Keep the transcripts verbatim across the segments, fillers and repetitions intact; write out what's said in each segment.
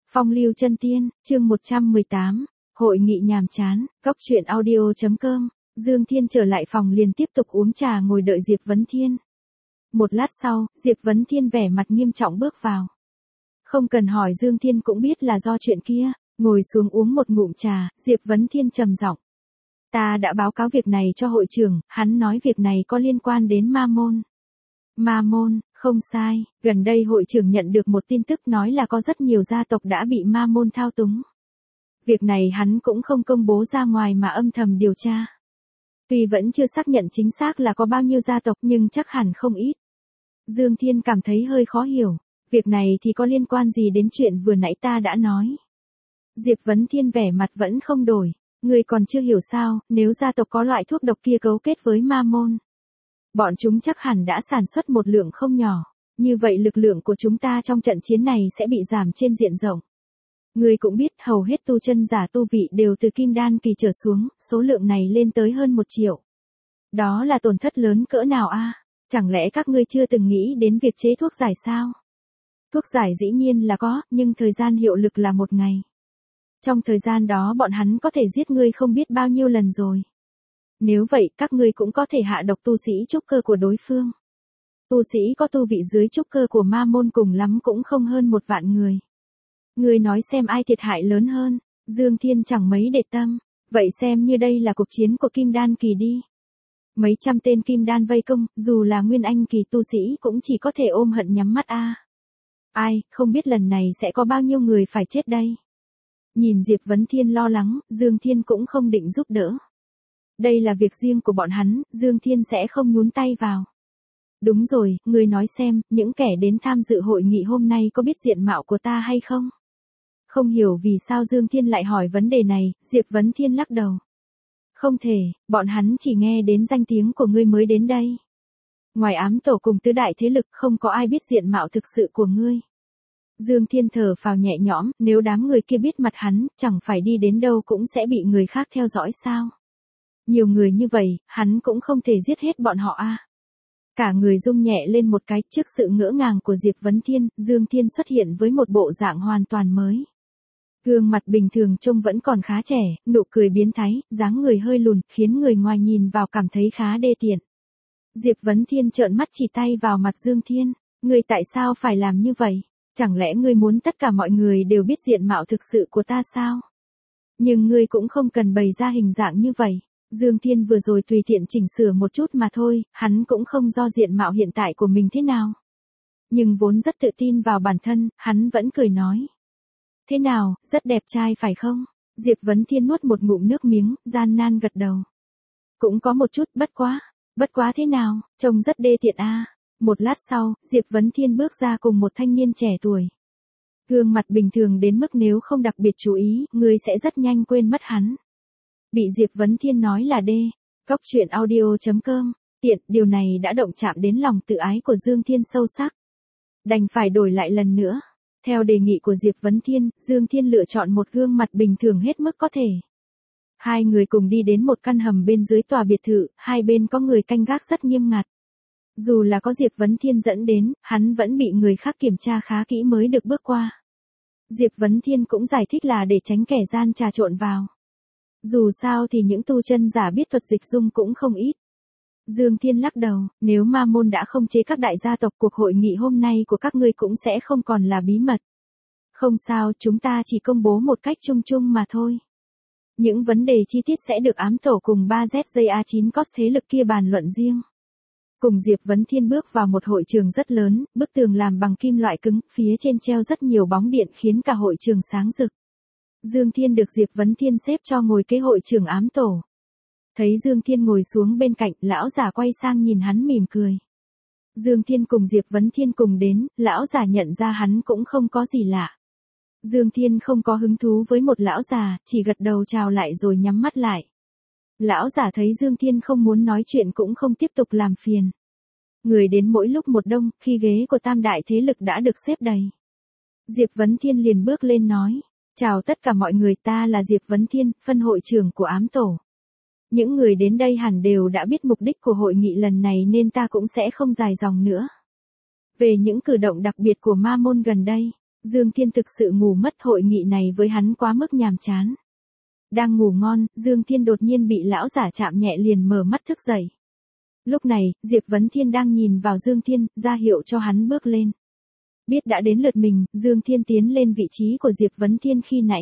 Phong lưu chân tiên, chương một trăm mười tám, hội nghị nhàm chán, góc truyện audio.com, Dương Thiên trở lại phòng liền tiếp tục uống trà ngồi đợi Diệp Vấn Thiên. Một lát sau, Diệp Vấn Thiên vẻ mặt nghiêm trọng bước vào. Không cần hỏi Dương Thiên cũng biết là do chuyện kia, ngồi xuống uống một ngụm trà, Diệp Vấn Thiên trầm giọng. Ta đã báo cáo việc này cho hội trưởng, hắn nói việc này có liên quan đến ma môn. Ma môn, không sai, gần đây hội trưởng nhận được một tin tức nói là có rất nhiều gia tộc đã bị ma môn thao túng. Việc này hắn cũng không công bố ra ngoài mà âm thầm điều tra. Tuy vẫn chưa xác nhận chính xác là có bao nhiêu gia tộc nhưng chắc hẳn không ít. Dương Thiên cảm thấy hơi khó hiểu, việc này thì có liên quan gì đến chuyện vừa nãy ta đã nói. Diệp Vấn Thiên vẻ mặt vẫn không đổi, người còn chưa hiểu sao, nếu gia tộc có loại thuốc độc kia cấu kết với ma môn. Bọn chúng chắc hẳn đã sản xuất một lượng không nhỏ, như vậy lực lượng của chúng ta trong trận chiến này sẽ bị giảm trên diện rộng. Người cũng biết hầu hết tu chân giả tu vị đều từ kim đan kỳ trở xuống, số lượng này lên tới hơn một triệu. Đó là tổn thất lớn cỡ nào a? Chẳng lẽ các ngươi chưa từng nghĩ đến việc chế thuốc giải sao? Thuốc giải dĩ nhiên là có, nhưng thời gian hiệu lực là một ngày. Trong thời gian đó bọn hắn có thể giết ngươi không biết bao nhiêu lần rồi. Nếu vậy các ngươi cũng có thể hạ độc tu sĩ trúc cơ của đối phương. Tu sĩ có tu vị dưới trúc cơ của ma môn cùng lắm cũng không hơn một vạn người. Ngươi nói xem ai thiệt hại lớn hơn, Dương Thiên chẳng mấy để tâm, vậy xem như đây là cuộc chiến của kim đan kỳ đi. Mấy trăm tên kim đan vây công, dù là nguyên anh kỳ tu sĩ cũng chỉ có thể ôm hận nhắm mắt a. Ai, không biết lần này sẽ có bao nhiêu người phải chết đây. Nhìn Diệp Vấn Thiên lo lắng, Dương Thiên cũng không định giúp đỡ. Đây là việc riêng của bọn hắn, Dương Thiên sẽ không nhúng tay vào. Đúng rồi, người nói xem, những kẻ đến tham dự hội nghị hôm nay có biết diện mạo của ta hay không? Không hiểu vì sao Dương Thiên lại hỏi vấn đề này, Diệp Vấn Thiên lắc đầu. Không thể, bọn hắn chỉ nghe đến danh tiếng của ngươi mới đến đây. Ngoài ám tổ cùng tứ đại thế lực không có ai biết diện mạo thực sự của ngươi. Dương Thiên thở phào nhẹ nhõm, nếu đám người kia biết mặt hắn, chẳng phải đi đến đâu cũng sẽ bị người khác theo dõi sao? Nhiều người như vậy, hắn cũng không thể giết hết bọn họ a. Cả người rung nhẹ lên một cái, trước sự ngỡ ngàng của Diệp Vấn Thiên, Dương Thiên xuất hiện với một bộ dạng hoàn toàn mới. Gương mặt bình thường trông vẫn còn khá trẻ, nụ cười biến thái, dáng người hơi lùn, khiến người ngoài nhìn vào cảm thấy khá đê tiện. Diệp Vấn Thiên trợn mắt chỉ tay vào mặt Dương Thiên, ngươi tại sao phải làm như vậy? Chẳng lẽ ngươi muốn tất cả mọi người đều biết diện mạo thực sự của ta sao? Nhưng ngươi cũng không cần bày ra hình dạng như vậy. Dương Thiên vừa rồi tùy tiện chỉnh sửa một chút mà thôi, hắn cũng không do diện mạo hiện tại của mình thế nào. Nhưng vốn rất tự tin vào bản thân, hắn vẫn cười nói. Thế nào, rất đẹp trai phải không? Diệp Vấn Thiên nuốt một ngụm nước miếng, gian nan gật đầu. Cũng có một chút, bất quá. Bất quá thế nào, trông rất đê tiện a. Một lát sau, Diệp Vấn Thiên bước ra cùng một thanh niên trẻ tuổi. Gương mặt bình thường đến mức nếu không đặc biệt chú ý, người sẽ rất nhanh quên mất hắn. Bị Diệp Vấn Thiên nói là đê. Góc truyện audio.com, tiện, điều này đã động chạm đến lòng tự ái của Dương Thiên sâu sắc. Đành phải đổi lại lần nữa. Theo đề nghị của Diệp Vấn Thiên, Dương Thiên lựa chọn một gương mặt bình thường hết mức có thể. Hai người cùng đi đến một căn hầm bên dưới tòa biệt thự, hai bên có người canh gác rất nghiêm ngặt. Dù là có Diệp Vấn Thiên dẫn đến, hắn vẫn bị người khác kiểm tra khá kỹ mới được bước qua. Diệp Vấn Thiên cũng giải thích là để tránh kẻ gian trà trộn vào. Dù sao thì những tu chân giả biết thuật dịch dung cũng không ít. Dương Thiên lắc đầu, nếu ma môn đã không chế các đại gia tộc, cuộc hội nghị hôm nay của các ngươi cũng sẽ không còn là bí mật. Không sao, chúng ta chỉ công bố một cách chung chung mà thôi. Những vấn đề chi tiết sẽ được ám tổ cùng ba Z J A chín cos thế lực kia bàn luận riêng. Cùng Diệp Vấn Thiên bước vào một hội trường rất lớn, bức tường làm bằng kim loại cứng, phía trên treo rất nhiều bóng điện khiến cả hội trường sáng rực. Dương Thiên được Diệp Vấn Thiên xếp cho ngồi kế hội trưởng ám tổ. Thấy Dương Thiên ngồi xuống bên cạnh, lão giả quay sang nhìn hắn mỉm cười. Dương Thiên cùng Diệp Vấn Thiên cùng đến, lão giả nhận ra hắn cũng không có gì lạ. Dương Thiên không có hứng thú với một lão già, chỉ gật đầu chào lại rồi nhắm mắt lại. Lão giả thấy Dương Thiên không muốn nói chuyện cũng không tiếp tục làm phiền. Người đến mỗi lúc một đông, khi ghế của tam đại thế lực đã được xếp đầy. Diệp Vấn Thiên liền bước lên nói. Chào tất cả mọi người, ta là Diệp Vấn Thiên, phân hội trưởng của ám tổ. Những người đến đây hẳn đều đã biết mục đích của hội nghị lần này nên ta cũng sẽ không dài dòng nữa. Về những cử động đặc biệt của ma môn gần đây, Dương Thiên thực sự ngủ mất, hội nghị này với hắn quá mức nhàm chán. Đang ngủ ngon, Dương Thiên đột nhiên bị lão giả chạm nhẹ liền mở mắt thức dậy. Lúc này, Diệp Vấn Thiên đang nhìn vào Dương Thiên, ra hiệu cho hắn bước lên. Biết đã đến lượt mình, Dương Thiên tiến lên vị trí của Diệp Vấn Thiên khi nãy.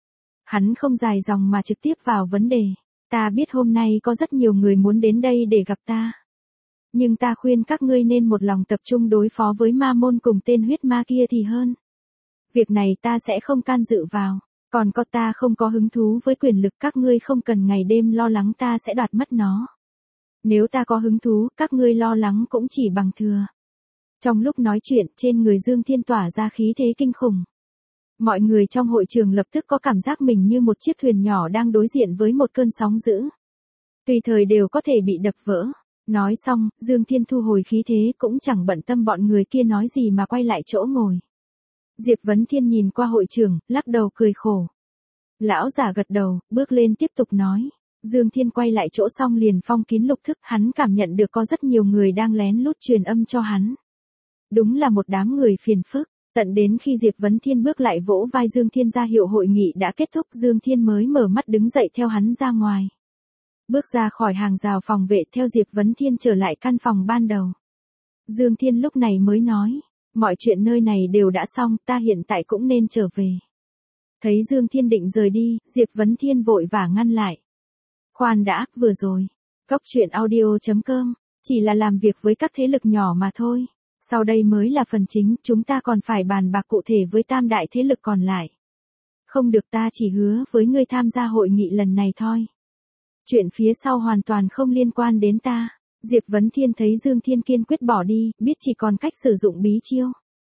Hắn không dài dòng mà trực tiếp vào vấn đề. Ta biết hôm nay có rất nhiều người muốn đến đây để gặp ta. Nhưng ta khuyên các ngươi nên một lòng tập trung đối phó với ma môn cùng tên huyết ma kia thì hơn. Việc này ta sẽ không can dự vào. Còn có ta không có hứng thú với quyền lực, các ngươi không cần ngày đêm lo lắng ta sẽ đoạt mất nó. Nếu ta có hứng thú, các ngươi lo lắng cũng chỉ bằng thừa. Trong lúc nói chuyện, trên người Dương Thiên tỏa ra khí thế kinh khủng. Mọi người trong hội trường lập tức có cảm giác mình như một chiếc thuyền nhỏ đang đối diện với một cơn sóng dữ. Tùy thời đều có thể bị đập vỡ. Nói xong, Dương Thiên thu hồi khí thế cũng chẳng bận tâm bọn người kia nói gì mà quay lại chỗ ngồi. Diệp Vấn Thiên nhìn qua hội trường, lắc đầu cười khổ. Lão giả gật đầu, bước lên tiếp tục nói. Dương Thiên quay lại chỗ xong liền phong kín lục thức, hắn cảm nhận được có rất nhiều người đang lén lút truyền âm cho hắn. Đúng là một đám người phiền phức. Tận đến khi Diệp Vấn Thiên bước lại vỗ vai Dương Thiên ra hiệu hội nghị đã kết thúc, Dương Thiên mới mở mắt đứng dậy theo hắn ra ngoài. Bước ra khỏi hàng rào phòng vệ theo Diệp Vấn Thiên trở lại căn phòng ban đầu. Dương Thiên lúc này mới nói, mọi chuyện nơi này đều đã xong, ta hiện tại cũng nên trở về. Thấy Dương Thiên định rời đi, Diệp Vấn Thiên vội vã ngăn lại. Khoan đã, vừa rồi. Cóc truyện audio chấm com, chỉ là làm việc với các thế lực nhỏ mà thôi. Sau đây mới là phần chính, chúng ta còn phải bàn bạc cụ thể với tam đại thế lực còn lại. Không được, ta chỉ hứa với ngươi tham gia hội nghị lần này thôi. Chuyện phía sau hoàn toàn không liên quan đến ta. Diệp Vấn Thiên thấy Dương Thiên kiên quyết bỏ đi, biết chỉ còn cách sử dụng bí chiêu.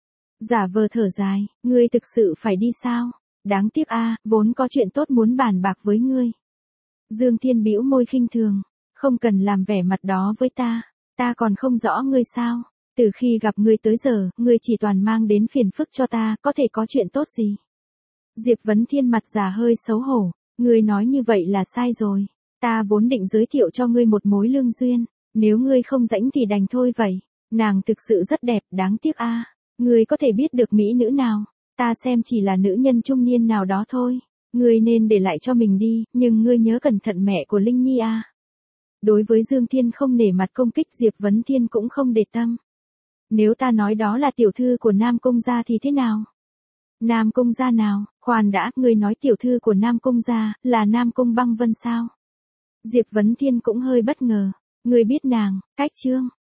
Giả vờ thở dài, ngươi thực sự phải đi sao? Đáng tiếc a, vốn có chuyện tốt muốn bàn bạc với ngươi. Dương Thiên bĩu môi khinh thường, không cần làm vẻ mặt đó với ta, ta còn không rõ ngươi sao? Từ khi gặp ngươi tới giờ, ngươi chỉ toàn mang đến phiền phức cho ta, có thể có chuyện tốt gì? Diệp Vấn Thiên mặt già hơi xấu hổ, ngươi nói như vậy là sai rồi. Ta vốn định giới thiệu cho ngươi một mối lương duyên, nếu ngươi không rảnh thì đành thôi vậy. Nàng thực sự rất đẹp, đáng tiếc a. Ngươi có thể biết được mỹ nữ nào? Ta xem chỉ là nữ nhân trung niên nào đó thôi. Ngươi nên để lại cho mình đi, nhưng ngươi nhớ cẩn thận mẹ của Linh Nhi a. Đối với Dương Thiên không nể mặt công kích, Diệp Vấn Thiên cũng không để tâm. Nếu ta nói đó là tiểu thư của Nam Cung gia thì thế nào? Nam Cung gia nào? Khoan đã, ngươi nói tiểu thư của Nam Cung gia là Nam Cung Băng Vân sao? Diệp Vấn Thiên cũng hơi bất ngờ. Ngươi biết nàng, cách chương.